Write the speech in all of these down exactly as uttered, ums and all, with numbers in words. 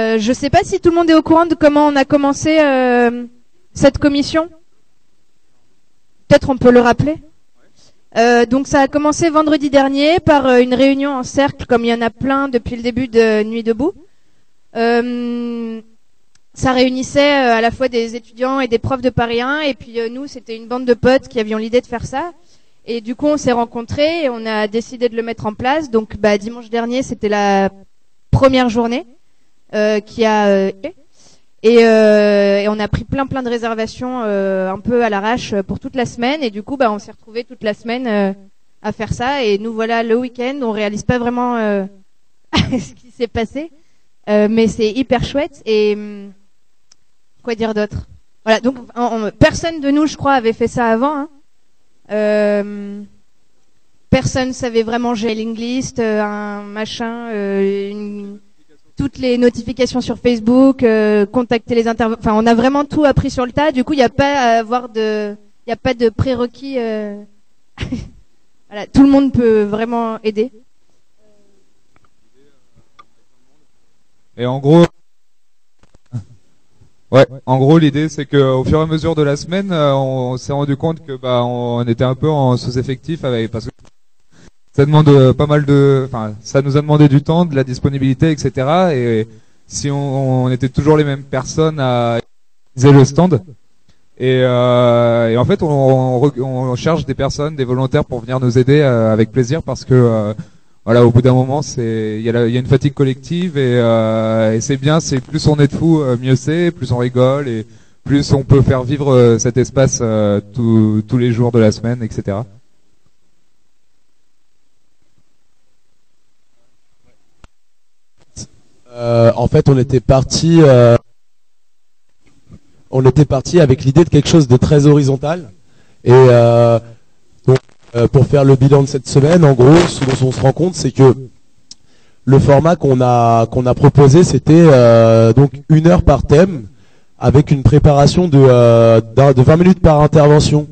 Euh, je sais pas si tout le monde est au courant de comment on a commencé euh, cette commission. Peut-être on peut le rappeler. Euh, donc ça a commencé vendredi dernier par euh, une réunion en cercle, comme il y en a plein depuis le début de Nuit debout. Euh, ça réunissait euh, à la fois des étudiants et des profs de Paris un, et puis euh, nous, c'était une bande de potes qui avions l'idée de faire ça. Et du coup, on s'est rencontrés et on a décidé de le mettre en place. Donc bah, dimanche dernier, c'était la première journée. Euh, qui a euh, et, euh, et on a pris plein plein de réservations euh, un peu à l'arrache pour toute la semaine, et du coup bah on s'est retrouvés toute la semaine euh, à faire ça, et nous voilà le week-end. On réalise pas vraiment euh, ce qui s'est passé, euh, mais c'est hyper chouette. Et hum, quoi dire d'autre? Voilà, donc on, on, personne de nous, je crois, avait fait ça avant, hein. euh, personne savait vraiment gérer Linglist, euh, un machin, euh, une toutes les notifications sur Facebook, euh, contacter les intervenants. Enfin, on a vraiment tout appris sur le tas. Du coup, il n'y a pas à avoir de, il n'y a pas de prérequis. Euh... voilà, tout le monde peut vraiment aider. Et en gros, ouais, en gros, l'idée, c'est que au fur et à mesure de la semaine, on, on s'est rendu compte que bah, on était un peu en sous-effectif avec, parce que ça demande pas mal de, enfin, ça nous a demandé du temps, de la disponibilité, et cetera. Et si on, on était toujours les mêmes personnes à utiliser le stand, et, euh, et en fait, on, on, on cherche des personnes, des volontaires pour venir nous aider euh, avec plaisir, parce que euh, voilà, au bout d'un moment, c'est, il y a la, il y a une fatigue collective, et, euh, et c'est bien, c'est plus on est de fous, mieux c'est, plus on rigole, et plus on peut faire vivre cet espace euh, tous tous les jours de la semaine, et cetera. Euh, en fait, on était parti, euh, on était parti avec l'idée de quelque chose de très horizontal. Et euh, donc, euh, pour faire le bilan de cette semaine, en gros, ce dont on se rend compte, c'est que le format qu'on a qu'on a proposé, c'était euh, donc une heure par thème, avec une préparation de euh, de vingt minutes par intervention,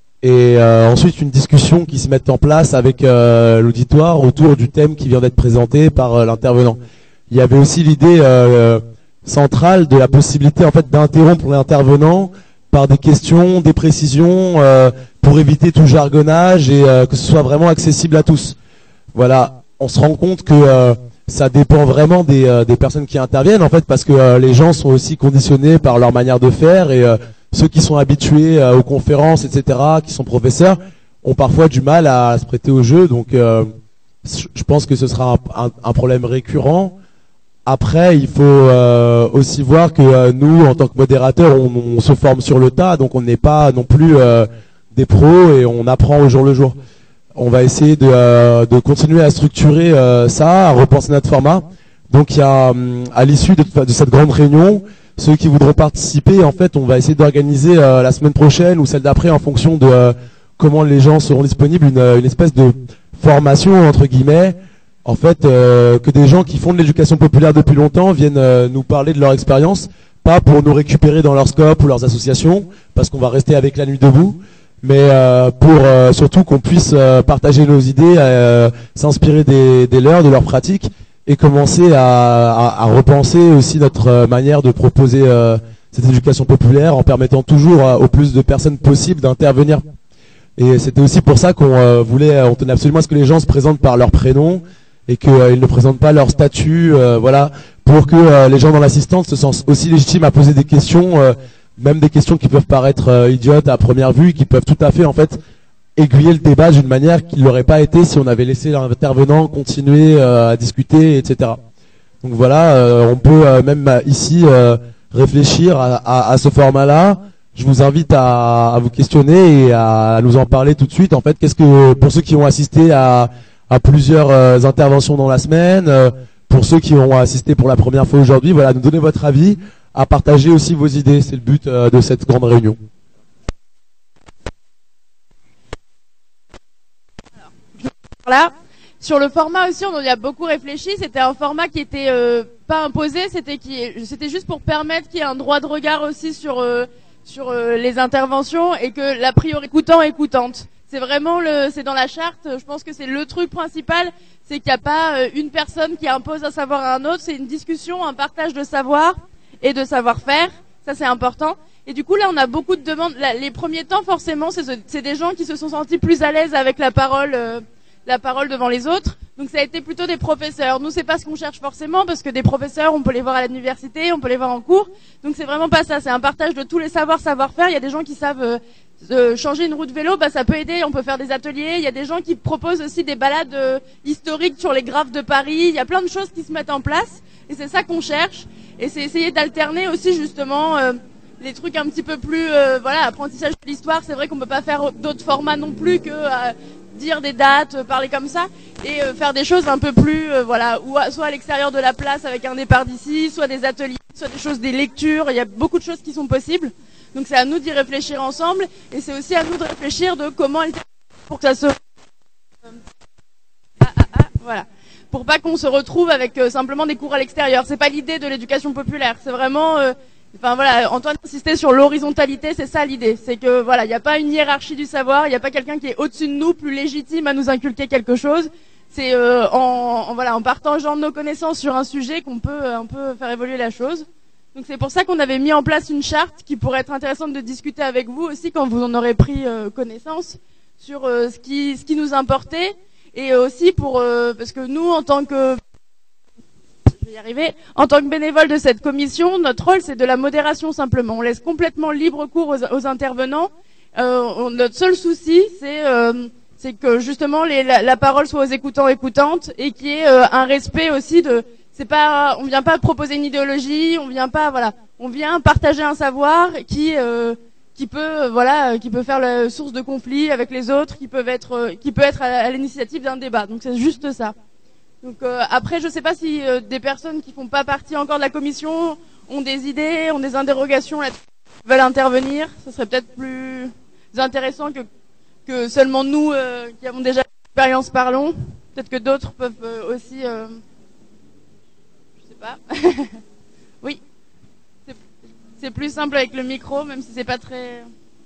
et euh, ensuite une discussion qui se met en place avec euh, l'auditoire autour du thème qui vient d'être présenté par euh, l'intervenant. Il y avait aussi l'idée euh, centrale de la possibilité en fait d'interrompre l'intervenant par des questions, des précisions, euh, pour éviter tout jargonnage et euh, que ce soit vraiment accessible à tous. Voilà, on se rend compte que euh, ça dépend vraiment des, euh, des personnes qui interviennent en fait, parce que euh, les gens sont aussi conditionnés par leur manière de faire, et euh, ceux qui sont habitués euh, aux conférences, et cetera, qui sont professeurs, ont parfois du mal à se prêter au jeu. Donc, euh, je pense que ce sera un, un, un problème récurrent. Après, il faut euh, aussi voir que euh, nous, en tant que modérateurs, on, on se forme sur le tas, donc on n'est pas non plus euh, des pros, et on apprend au jour le jour. On va essayer de, euh, de continuer à structurer euh, ça, à repenser notre format. Donc, il y a, à l'issue de, de cette grande réunion, ceux qui voudront participer, en fait, on va essayer d'organiser euh, la semaine prochaine ou celle d'après, en fonction de euh, comment les gens seront disponibles, une, une espèce de formation, entre guillemets. En fait, euh, que des gens qui font de l'éducation populaire depuis longtemps viennent euh, nous parler de leur expérience, pas pour nous récupérer dans leur scope ou leurs associations, parce qu'on va rester avec la Nuit debout, mais euh, pour euh, surtout qu'on puisse euh, partager nos idées, euh, s'inspirer des, des leurs, de leurs pratiques, et commencer à, à, à repenser aussi notre euh, manière de proposer euh, cette éducation populaire, en permettant toujours euh, au plus de personnes possibles d'intervenir. Et c'était aussi pour ça qu'on euh, voulait, on tenait absolument à ce que les gens se présentent par leur prénom, et qu'ils euh, ne présentent pas leur statut, euh, voilà, pour que euh, les gens dans l'assistance se sentent aussi légitimes à poser des questions, euh, même des questions qui peuvent paraître euh, idiotes à première vue, qui peuvent tout à fait en fait aiguiller le débat d'une manière qui ne l'aurait pas été si on avait laissé l'intervenant continuer euh, à discuter, et cetera. Donc voilà, euh, on peut euh, même ici euh, réfléchir à, à, à ce format-là. Je vous invite à, à vous questionner et à, à nous en parler tout de suite. En fait, qu'est-ce que, pour ceux qui ont assisté à à plusieurs euh, interventions dans la semaine, euh, pour ceux qui ont assisté pour la première fois aujourd'hui, voilà, nous donner votre avis, à partager aussi vos idées. C'est le but euh, de cette grande réunion. Voilà. Sur le format aussi, on y a beaucoup réfléchi. C'était un format qui était euh, pas imposé, c'était qui, c'était juste pour permettre qu'il y ait un droit de regard aussi sur euh, sur euh, les interventions, et que la priorité écoutant écoutante. C'est vraiment le, c'est dans la charte. Je pense que c'est le truc principal, c'est qu'il n'y a pas une personne qui impose un savoir à un autre. C'est une discussion, un partage de savoir et de savoir-faire. Ça, c'est important. Et du coup, là, on a beaucoup de demandes. Les premiers temps, forcément, c'est des gens qui se sont sentis plus à l'aise avec la parole, euh, la parole devant les autres. Donc, ça a été plutôt des professeurs. Nous, c'est pas ce qu'on cherche forcément, parce que des professeurs, on peut les voir à l'université, on peut les voir en cours. Donc, c'est vraiment pas ça. C'est un partage de tous les savoirs, savoir-faire. Il y a des gens qui savent euh, euh, changer une roue de vélo, bah, ça peut aider. On peut faire des ateliers. Il y a des gens qui proposent aussi des balades euh, historiques sur les graphes de Paris. Il y a plein de choses qui se mettent en place, et c'est ça qu'on cherche. Et c'est essayer d'alterner aussi justement. Euh, les trucs un petit peu plus, euh, voilà, apprentissage de l'histoire. C'est vrai qu'on peut pas faire d'autres formats non plus que euh, dire des dates, euh, parler comme ça, et euh, faire des choses un peu plus, euh, voilà, ou à, soit à l'extérieur de la place avec un départ d'ici, soit des ateliers, soit des choses, des lectures. Il y a beaucoup de choses qui sont possibles. Donc c'est à nous d'y réfléchir ensemble, et c'est aussi à nous de réfléchir de comment elle pour que ça se, euh, ah, ah, ah, voilà, pour pas qu'on se retrouve avec euh, simplement des cours à l'extérieur. C'est pas l'idée de l'éducation populaire. C'est vraiment euh, Enfin voilà, Antoine insistait sur l'horizontalité, c'est ça l'idée. C'est que voilà, il n'y a pas une hiérarchie du savoir, il n'y a pas quelqu'un qui est au-dessus de nous, plus légitime à nous inculquer quelque chose. C'est euh, en, en voilà, en partageant nos connaissances sur un sujet qu'on peut euh, un peu faire évoluer la chose. Donc c'est pour ça qu'on avait mis en place une charte qui pourrait être intéressante de discuter avec vous aussi quand vous en aurez pris euh, connaissance sur euh, ce qui ce qui nous importait, et aussi pour euh, parce que nous en tant que y arriver. En tant que bénévole de cette commission, notre rôle c'est de la modération simplement. On laisse complètement libre cours aux, aux intervenants. Euh, on, notre seul souci c'est euh, c'est que justement les, la, la parole soit aux écoutants écoutantes, et qu'il y ait euh, un respect aussi de. C'est pas, on vient pas proposer une idéologie, on vient pas, voilà, on vient partager un savoir qui euh, qui peut euh, voilà qui peut faire la source de conflits avec les autres, qui peuvent être euh, qui peut être à, à l'initiative d'un débat. Donc c'est juste ça. Donc euh, après, je ne sais pas si euh, des personnes qui font pas partie encore de la commission ont des idées, ont des interrogations, là, veulent intervenir. Ce serait peut-être plus intéressant que que seulement nous euh, qui avons déjà l'expérience parlons. Peut-être que d'autres peuvent euh, aussi. Euh, je sais pas. Oui, c'est plus simple avec le micro, même si c'est pas très.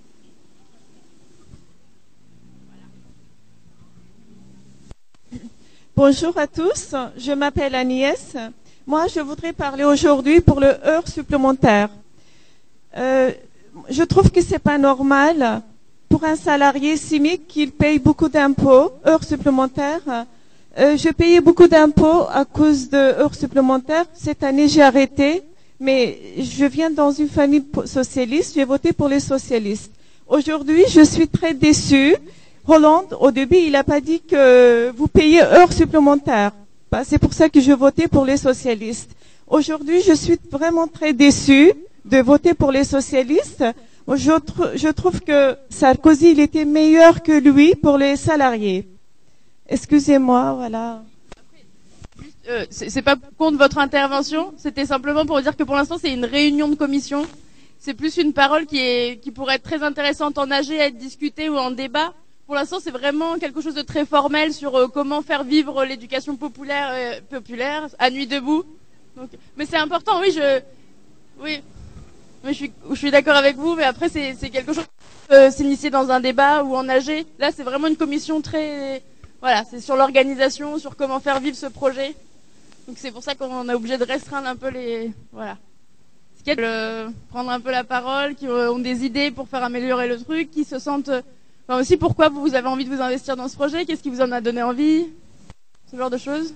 Bonjour à tous, je m'appelle Agnès. Moi, je voudrais parler aujourd'hui pour le heure supplémentaire. Euh, je trouve que c'est pas normal pour un salarié SMIC qu'il paye beaucoup d'impôts, heures supplémentaires. Euh, je payais beaucoup d'impôts à cause de heures supplémentaires. Cette année, j'ai arrêté, mais je viens dans une famille socialiste, j'ai voté pour les socialistes. Aujourd'hui, je suis très déçue. Hollande, au début, il n'a pas dit que vous payez heures supplémentaires. Bah, c'est pour ça que je votais pour les socialistes. Aujourd'hui, je suis vraiment très déçue de voter pour les socialistes. Je, tr je trouve que Sarkozy, il était meilleur que lui pour les salariés. Excusez-moi, voilà. Euh, c'est pas contre votre intervention, c'était simplement pour dire que pour l'instant, c'est une réunion de commission. C'est plus une parole qui, est, qui pourrait être très intéressante en A G, à être discutée ou en débat. Pour l'instant, c'est vraiment quelque chose de très formel sur euh, comment faire vivre l'éducation populaire, euh, populaire à Nuit debout. Donc, mais c'est important, oui, je, oui, mais je suis, je suis d'accord avec vous. Mais après, c'est quelque chose qui peut s'initier dans un débat ou en A G. Là, c'est vraiment une commission très, voilà, c'est sur l'organisation, sur comment faire vivre ce projet. Donc c'est pour ça qu'on est obligé de restreindre un peu les, voilà, ce qui est de prendre un peu la parole, qui ont des idées pour faire améliorer le truc, qui se sentent. Enfin aussi, pourquoi vous avez envie de vous investir dans ce projet? Qu'est-ce qui vous en a donné envie? Ce genre de choses?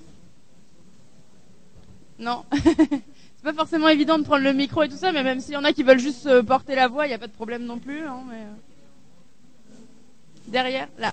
Non. C'est pas forcément évident de prendre le micro et tout ça, mais même s'il y en a qui veulent juste porter la voix, il n'y a pas de problème non plus. Hein, mais... Derrière, là.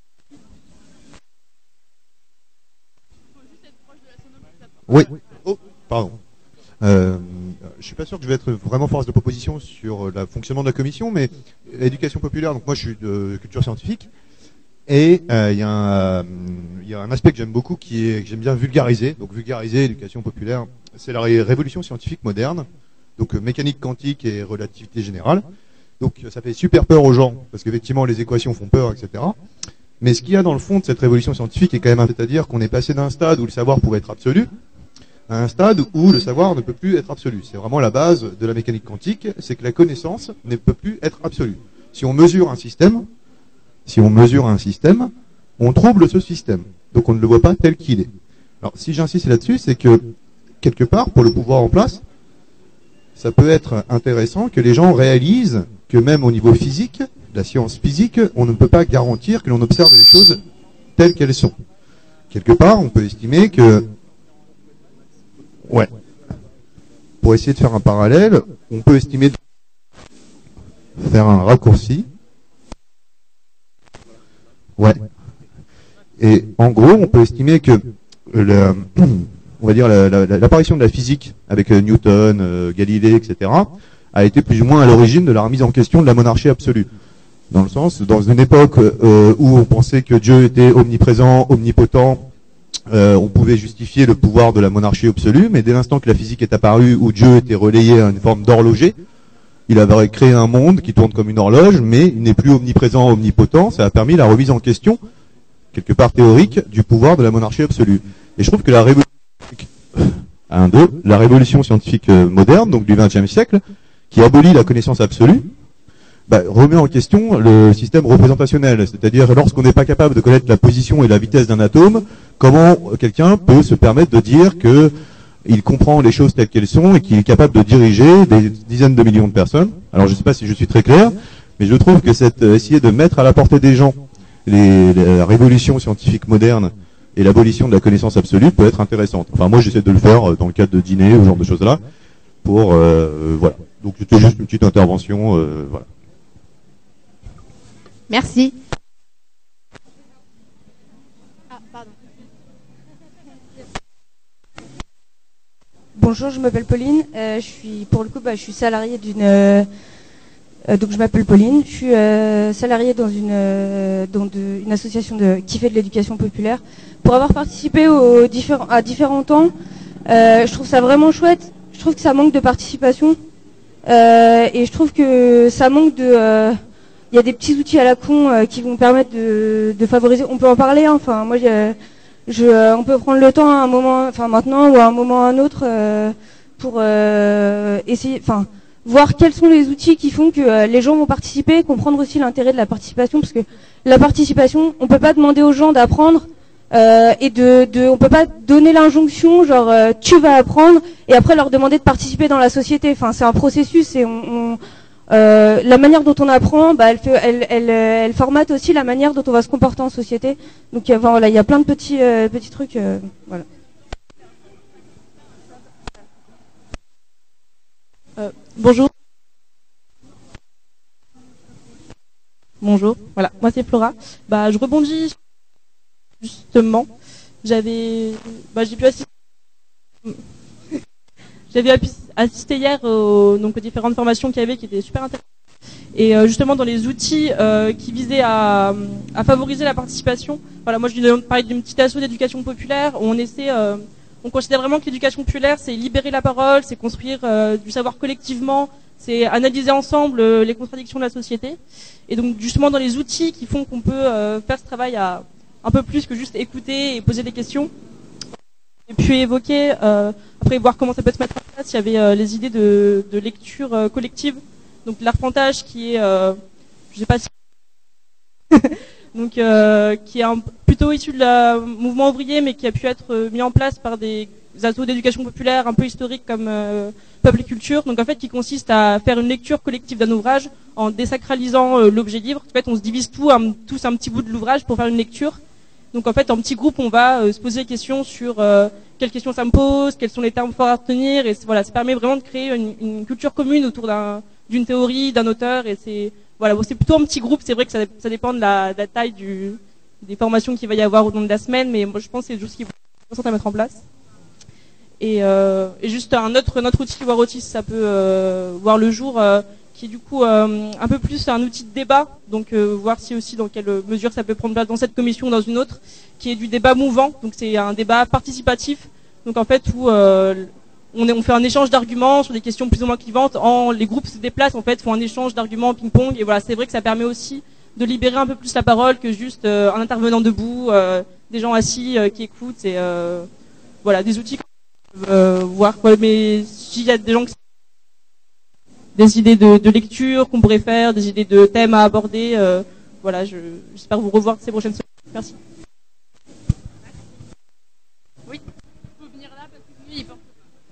Oui. Oh, pardon. Euh, je suis pas sûr que je vais être vraiment force de proposition sur le fonctionnement de la commission, mais l'éducation populaire, donc moi je suis de culture scientifique, et il euh, y, euh, y a un aspect que j'aime beaucoup qui est que j'aime bien vulgariser. Donc vulgariser l'éducation populaire, c'est la ré révolution scientifique moderne, donc euh, mécanique quantique et relativité générale. Donc ça fait super peur aux gens, parce qu'effectivement les équations font peur, et cetera. Mais ce qu'il y a dans le fond de cette révolution scientifique est quand même, c'est-à-dire qu'on est passé d'un stade où le savoir pouvait être absolu, à un stade où le savoir ne peut plus être absolu. C'est vraiment la base de la mécanique quantique, c'est que la connaissance ne peut plus être absolue. Si on mesure un système, si on mesure un système, on trouble ce système. Donc on ne le voit pas tel qu'il est. Alors si j'insiste là-dessus, c'est que quelque part, pour le pouvoir en place, ça peut être intéressant que les gens réalisent que même au niveau physique, la science physique, on ne peut pas garantir que l'on observe les choses telles qu'elles sont. Quelque part, on peut estimer que... Ouais. Pour essayer de faire un parallèle, on peut estimer... Faire un raccourci. Ouais. Et en gros, on peut estimer que... Le, on va dire l'apparition de la physique avec Newton, euh, Galilée, et cetera, a été plus ou moins à l'origine de la remise en question de la monarchie absolue. Dans le sens, dans une époque euh, où on pensait que Dieu était omniprésent, omnipotent, euh, on pouvait justifier le pouvoir de la monarchie absolue, mais dès l'instant que la physique est apparue, où Dieu était relayé à une forme d'horloger, il avait créé un monde qui tourne comme une horloge, mais il n'est plus omniprésent, omnipotent. Ça a permis la remise en question, quelque part théorique, du pouvoir de la monarchie absolue. Et je trouve que la révolution un, deux, la révolution scientifique moderne, donc du vingtième siècle, qui abolit la connaissance absolue, bah, remet en question le système représentationnel. C'est-à-dire, lorsqu'on n'est pas capable de connaître la position et la vitesse d'un atome, comment quelqu'un peut se permettre de dire que il comprend les choses telles qu'elles sont et qu'il est capable de diriger des dizaines de millions de personnes. Alors, je ne sais pas si je suis très clair, mais je trouve que cette, euh, essayer de mettre à la portée des gens les, la révolution scientifique moderne et l'abolition de la connaissance absolue peut être intéressante. Enfin, moi, j'essaie de le faire dans le cadre de dîner, ou ce genre de choses-là, pour, euh, voilà. Donc, c'était juste une petite intervention, euh, voilà. Merci. Ah, pardon. Bonjour, je m'appelle Pauline. Euh, je suis, pour le coup, bah, je suis salariée d'une. Euh, donc, je m'appelle Pauline. Je suis euh, salariée dans une euh, dans de, une association de qui fait de l'éducation populaire. Pour avoir participé aux différents à différents temps, euh, je trouve ça vraiment chouette. Je trouve que ça manque de participation euh, et je trouve que ça manque de. Euh, Il y a des petits outils à la con euh, qui vont permettre de, de favoriser. On peut en parler. Hein, enfin, moi, je, je, euh, on peut prendre le temps à un moment, enfin maintenant ou à un moment ou à un autre, euh, pour euh, essayer, enfin, voir quels sont les outils qui font que euh, les gens vont participer, comprendre aussi l'intérêt de la participation, parce que la participation, on peut pas demander aux gens d'apprendre euh, et de, de, on peut pas donner l'injonction, genre euh, tu vas apprendre, et après leur demander de participer dans la société. Enfin, c'est un processus et on, on Euh, la manière dont on apprend, bah, elle, fait, elle, elle, elle formate aussi la manière dont on va se comporter en société. Donc il y a, voilà, il y a plein de petits, euh, petits trucs. Euh, voilà. Euh, bonjour. Bonjour. Voilà, moi c'est Flora. Bah, je rebondis justement. J'avais, bah, j'ai pu assister. J'avais assisté hier aux, donc, aux différentes formations qu'il y avait qui étaient super intéressantes. Et euh, justement dans les outils euh, qui visaient à, à favoriser la participation. Voilà, moi je viens de parler d'une petite asso d'éducation populaire où on essaie, euh, on considère vraiment que l'éducation populaire c'est libérer la parole, c'est construire euh, du savoir collectivement, c'est analyser ensemble euh, les contradictions de la société. Et donc justement dans les outils qui font qu'on peut euh, faire ce travail à un peu plus que juste écouter et poser des questions. Et puis évoquer, euh, après voir comment ça peut se mettre en place, il y avait euh, les idées de, de lecture euh, collective, donc l'arpentage qui est, euh, je sais pas si, donc euh, qui est un, plutôt issu de la mouvement ouvrier, mais qui a pu être euh, mis en place par des assos d'éducation populaire un peu historiques comme euh, Peuple et Culture. Donc en fait, qui consiste à faire une lecture collective d'un ouvrage en désacralisant euh, l'objet livre. En fait, on se divise tout, un, tous un petit bout de l'ouvrage pour faire une lecture. Donc en fait, en petit groupe, on va euh, se poser des questions sur euh, quelles questions ça me pose, quels sont les termes forts à retenir, et voilà, ça permet vraiment de créer une, une culture commune autour d'un, d'une théorie, d'un auteur, et c'est voilà, bon, c'est plutôt un petit groupe. C'est vrai que ça, ça dépend de la, de la taille du, des formations qu'il va y avoir au long de la semaine, mais moi je pense que c'est juste ce qu'il faut à mettre en place. Et, euh, et juste un autre, notre outil, voir Otis, ça peut euh, voir le jour. Euh, qui est du coup euh, un peu plus un outil de débat, donc euh, voir si aussi dans quelle mesure ça peut prendre place dans cette commission ou dans une autre, qui est du débat mouvant, donc c'est un débat participatif, donc en fait où euh, on, est, on fait un échange d'arguments sur des questions plus ou moins clivantes, en, les groupes se déplacent en fait, font un échange d'arguments ping-pong, et voilà, c'est vrai que ça permet aussi de libérer un peu plus la parole que juste euh, un intervenant debout, euh, des gens assis euh, qui écoutent, et euh, voilà, des outils qu'on peut euh, voir, quoi, mais s'il y a des gens qui des idées de, de lecture qu'on pourrait faire, des idées de thèmes à aborder, euh, voilà, je, j'espère vous revoir ces prochaines semaines. Merci. Oui, il faut venir là parce que lui, il porte.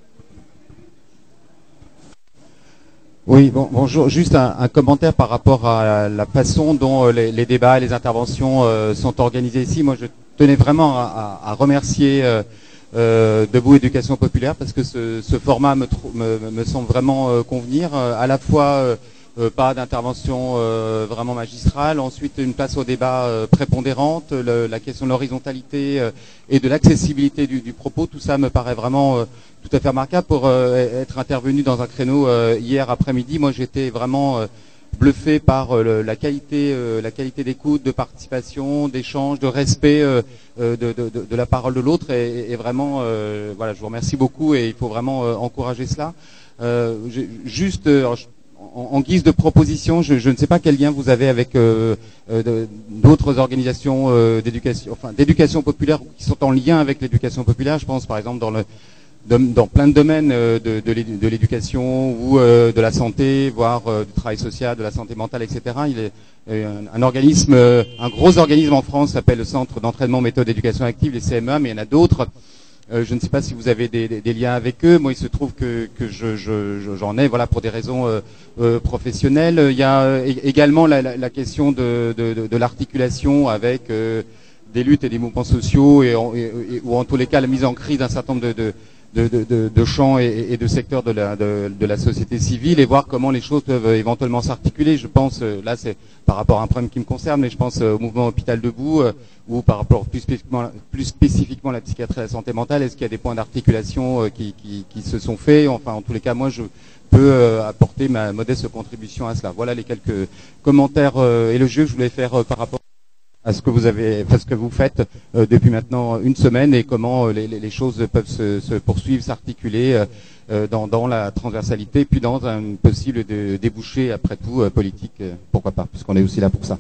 Oui, bon, bonjour. Juste un, un commentaire par rapport à la façon dont les, les débats et les interventions euh, sont organisés ici. Moi, je tenais vraiment à, à, à remercier euh, euh, Debout Éducation Populaire parce que ce, ce format me, me, me semble vraiment euh, convenir. Euh, à la fois euh, euh, pas d'intervention euh, vraiment magistrale, ensuite une place au débat euh, prépondérante, le, la question de l'horizontalité euh, et de l'accessibilité du, du propos. Tout ça me paraît vraiment euh, tout à fait remarquable. Pour euh, être intervenu dans un créneau euh, hier après-midi, moi j'étais vraiment euh, bluffé par euh, le, la qualité, euh, la qualité d'écoute, de participation, d'échange, de respect euh, euh, de, de, de, de la parole de l'autre. Et, et vraiment, euh, voilà, je vous remercie beaucoup et il faut vraiment euh, encourager cela. Euh, juste, euh, en, en guise de proposition, je, je ne sais pas quel lien vous avez avec euh, euh, d'autres organisations euh, d'éducation, enfin d'éducation populaire qui sont en lien avec l'éducation populaire. Je pense par exemple dans le dans plein de domaines de, de, de l'éducation ou euh, de la santé, voire euh, du travail social, de la santé mentale, et cetera. Il est euh, un, un organisme, euh, un gros organisme en France s'appelle le Centre d'entraînement méthode d'éducation active, les C M E A, mais il y en a d'autres. Euh, je ne sais pas si vous avez des, des, des liens avec eux. Moi, il se trouve que, que je, je, j'en ai, voilà, pour des raisons euh, euh, professionnelles. Il y a euh, également la, la, la question de, de, de, de l'articulation avec euh, des luttes et des mouvements sociaux, et, et, et ou en tous les cas la mise en crise d'un certain nombre de, de De, de, de champs et, et de secteurs de la, de, de la société civile, et voir comment les choses peuvent éventuellement s'articuler. Je pense, là c'est par rapport à un problème qui me concerne, mais je pense au mouvement Hôpital Debout, euh, ou par rapport plus spécifiquement, plus spécifiquement à la psychiatrie et la santé mentale. Est-ce qu'il y a des points d'articulation euh, qui, qui, qui se sont faits? Enfin, en tous les cas, moi je peux euh, apporter ma modeste contribution à cela. Voilà les quelques commentaires euh, élogieux que je voulais faire euh, par rapport à ce que vous avez, à ce que vous faites euh, depuis maintenant une semaine, et comment euh, les, les choses peuvent se, se poursuivre, s'articuler euh, dans, dans la transversalité, puis dans un possible de, débouché, après tout, euh, politique, euh, pourquoi pas, puisqu'on est aussi là pour ça.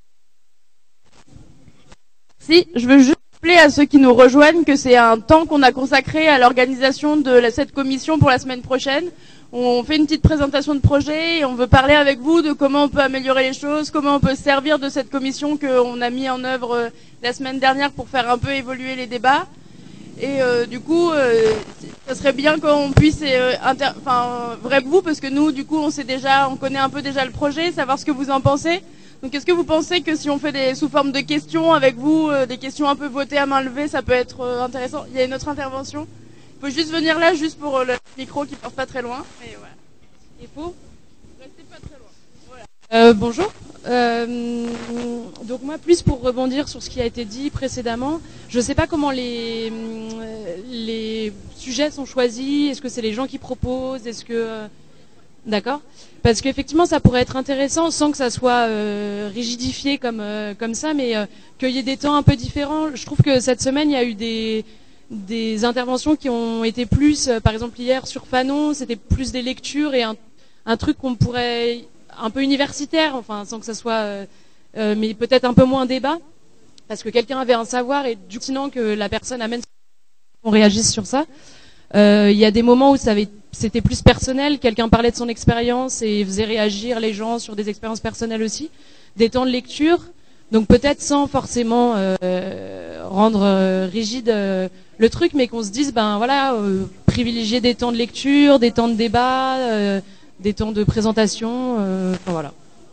Si, je veux juste rappeler à ceux qui nous rejoignent que c'est un temps qu'on a consacré à l'organisation de la, cette commission pour la semaine prochaine. On fait une petite présentation de projet et on veut parler avec vous de comment on peut améliorer les choses, comment on peut se servir de cette commission qu'on a mis en œuvre euh, la semaine dernière pour faire un peu évoluer les débats. Et euh, du coup, euh, ça serait bien qu'on puisse, euh, inter... enfin, vrai vous, parce que nous, du coup, on sait déjà, on connaît un peu déjà le projet, savoir ce que vous en pensez. Donc, est-ce que vous pensez que si on fait des sous forme de questions avec vous, euh, des questions un peu votées à main levée, ça peut être euh, intéressant? Il y a une autre intervention. Il faut juste venir là, juste pour euh, le micro qui ne passe pas très loin. Et voilà. Il faut rester pas très loin. Voilà. Euh, bonjour. Euh, donc moi, plus pour rebondir sur ce qui a été dit précédemment, je ne sais pas comment les, les sujets sont choisis. Est-ce que c'est les gens qui proposent? Est-ce que euh, d'accord? Parce qu'effectivement, ça pourrait être intéressant, sans que ça soit euh, rigidifié comme euh, comme ça, mais euh, qu'il y ait des temps un peu différents. Je trouve que cette semaine, il y a eu des des interventions qui ont été plus, euh, par exemple hier sur Fanon, c'était plus des lectures et un, un truc qu'on pourrait un peu universitaire, enfin sans que ça soit, euh, euh, mais peut-être un peu moins débat, parce que quelqu'un avait un savoir et du coup, sinon que la personne amène, on réagisse sur ça. Euh, il y a des moments où ça avait, c'était plus personnel, quelqu'un parlait de son expérience et faisait réagir les gens sur des expériences personnelles aussi, des temps de lecture. Donc peut-être sans forcément euh, rendre euh, rigide euh, le truc, mais qu'on se dise, ben voilà, euh, privilégier des temps de lecture, des temps de débat, euh, des temps de présentation, euh, enfin voilà.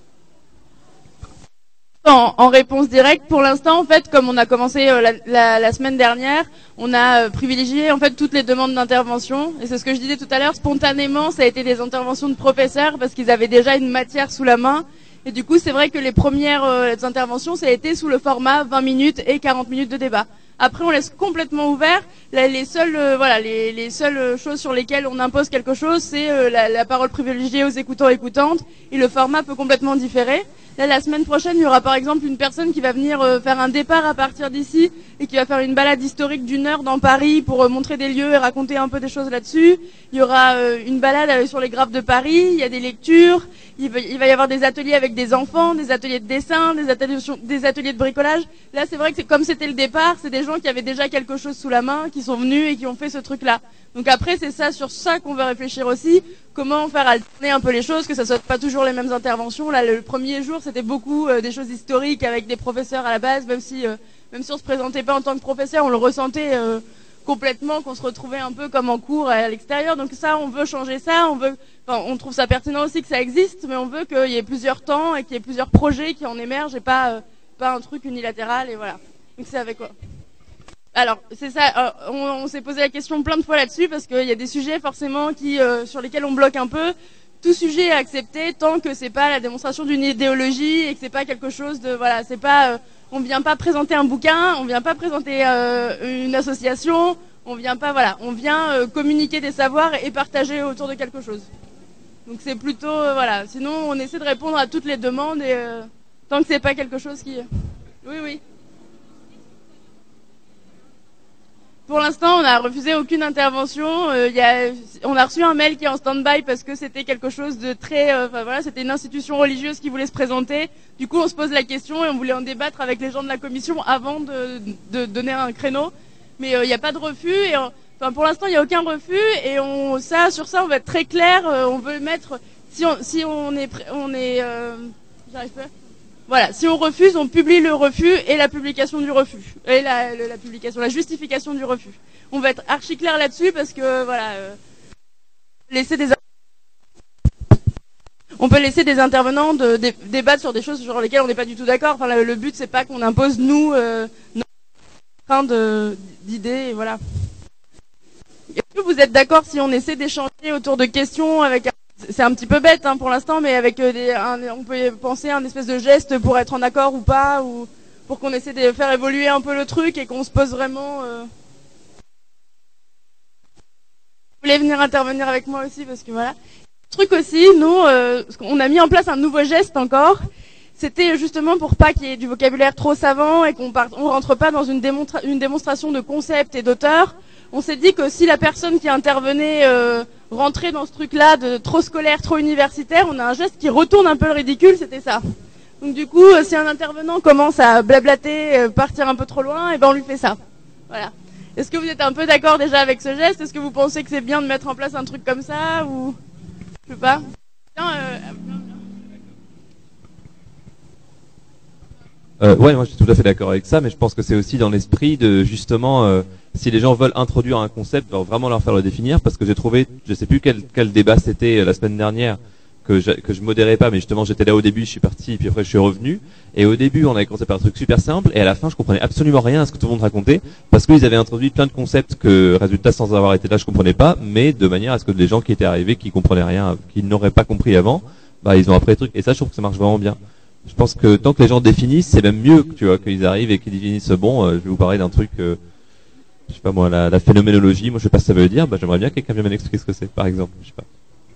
En, en réponse directe, pour l'instant, en fait, comme on a commencé euh, la, la, la semaine dernière, on a euh, privilégié en fait toutes les demandes d'intervention. Et c'est ce que je disais tout à l'heure, spontanément, ça a été des interventions de professeurs parce qu'ils avaient déjà une matière sous la main. Et du coup, c'est vrai que les premières euh, interventions, ça a été sous le format vingt minutes et quarante minutes de débat. Après, on laisse complètement ouvert. Là, les seules, euh, voilà, les, les seules choses sur lesquelles on impose quelque chose, c'est euh, la, la parole privilégiée aux écoutants et écoutantes. Et le format peut complètement différer. Là, la semaine prochaine, il y aura par exemple une personne qui va venir euh, faire un départ à partir d'ici et qui va faire une balade historique d'une heure dans Paris pour euh, montrer des lieux et raconter un peu des choses là-dessus. Il y aura euh, une balade euh, sur les graphes de Paris. Il y a des lectures. Il va, il va y avoir des ateliers avec des enfants, des ateliers de dessin, des ateliers, des ateliers de bricolage. Là, c'est vrai que c'est comme c'était le départ, c'est des gens qui avaient déjà quelque chose sous la main, qui sont venus et qui ont fait ce truc-là. Donc après, c'est ça, sur ça qu'on veut réfléchir aussi. Comment faire alterner un peu les choses, que ça soit pas toujours les mêmes interventions. Là, le premier jour, c'était beaucoup euh, des choses historiques avec des professeurs à la base, même si, euh, même si on se présentait pas en tant que professeur, on le ressentait euh, complètement, qu'on se retrouvait un peu comme en cours à l'extérieur. Donc ça, on veut changer ça. On veut, enfin, on trouve ça pertinent aussi que ça existe, mais on veut qu'il y ait plusieurs temps et qu'il y ait plusieurs projets qui en émergent et pas, euh, pas un truc unilatéral. Et voilà. Donc c'est avec quoi? Alors, c'est ça, euh, on, on s'est posé la question plein de fois là-dessus parce qu'il y a des sujets forcément qui, euh, sur lesquels on bloque un peu. Tout sujet est accepté tant que c'est pas la démonstration d'une idéologie et que c'est pas quelque chose de, voilà, c'est pas, euh, on vient pas présenter un bouquin, on vient pas présenter euh, une association, on vient pas, voilà, on vient euh, communiquer des savoirs et partager autour de quelque chose. Donc c'est plutôt, euh, voilà, sinon on essaie de répondre à toutes les demandes et euh, tant que c'est pas quelque chose qui, oui, oui. Pour l'instant, on n'a refusé aucune intervention. Euh, y a, on a reçu un mail qui est en stand-by parce que c'était quelque chose de très... Euh, enfin voilà, c'était une institution religieuse qui voulait se présenter. Du coup, on se pose la question et on voulait en débattre avec les gens de la commission avant de, de donner un créneau. Mais il euh, n'y a pas de refus. Et, enfin, pour l'instant, il n'y a aucun refus. Et on, ça, sur ça, on va être très clair. Euh, on veut mettre... Si on, si on est... On est euh, j'arrive pas. Voilà, si on refuse, on publie le refus et la publication du refus. Et la, la, la publication, la justification du refus. On va être archi clair là-dessus parce que, voilà, euh, laisser des... On peut laisser des intervenants de, de, débattre sur des choses sur lesquelles on n'est pas du tout d'accord. Enfin, le, le but, c'est pas qu'on impose, nous, euh, notre train d'idées, et voilà. Est-ce que vous êtes d'accord si on essaie d'échanger autour de questions avec... Un... C'est un petit peu bête hein, pour l'instant, mais avec euh, des, un, on peut penser à un espèce de geste pour être en accord ou pas, ou pour qu'on essaie de faire évoluer un peu le truc et qu'on se pose vraiment... Euh... Vous voulez venir intervenir avec moi aussi parce que voilà. Le truc aussi, nous, euh, on a mis en place un nouveau geste encore. C'était justement pour pas qu'il y ait du vocabulaire trop savant et qu'on on rentre pas dans une, démonstra une démonstration de concept et d'auteur. On s'est dit que si la personne qui intervenait euh, rentrait dans ce truc-là de trop scolaire, trop universitaire, on a un geste qui retourne un peu le ridicule, c'était ça. Donc du coup, euh, si un intervenant commence à blablater, euh, partir un peu trop loin, et ben on lui fait ça. Voilà. Est-ce que vous êtes un peu d'accord déjà avec ce geste? Est-ce que vous pensez que c'est bien de mettre en place un truc comme ça ou je sais pas. Bien, euh... Euh, ouais, moi je suis tout à fait d'accord avec ça, mais je pense que c'est aussi dans l'esprit de justement, euh, si les gens veulent introduire un concept, ben, vraiment leur faire le définir, parce que j'ai trouvé, je sais plus quel, quel débat c'était euh, la semaine dernière, que je, que je modérais pas, mais justement j'étais là au début, je suis parti, puis après je suis revenu, et au début on avait commencé par un truc super simple, et à la fin je comprenais absolument rien à ce que tout le monde racontait, parce qu'ils avaient introduit plein de concepts que, résultat, sans avoir été là, je comprenais pas, mais de manière à ce que les gens qui étaient arrivés, qui comprenaient rien, qui n'auraient pas compris avant, bah ils ont appris les trucs, et ça je trouve que ça marche vraiment bien. Je pense que tant que les gens définissent, c'est même mieux, tu vois, qu'ils arrivent et qu'ils définissent. Bon, euh, je vais vous parler d'un truc, euh, je sais pas moi, la, la phénoménologie. Moi, je sais pas ce que ça veut dire. Bah, j'aimerais bien que quelqu'un vienne m'expliquer ce que c'est, par exemple. Je sais pas.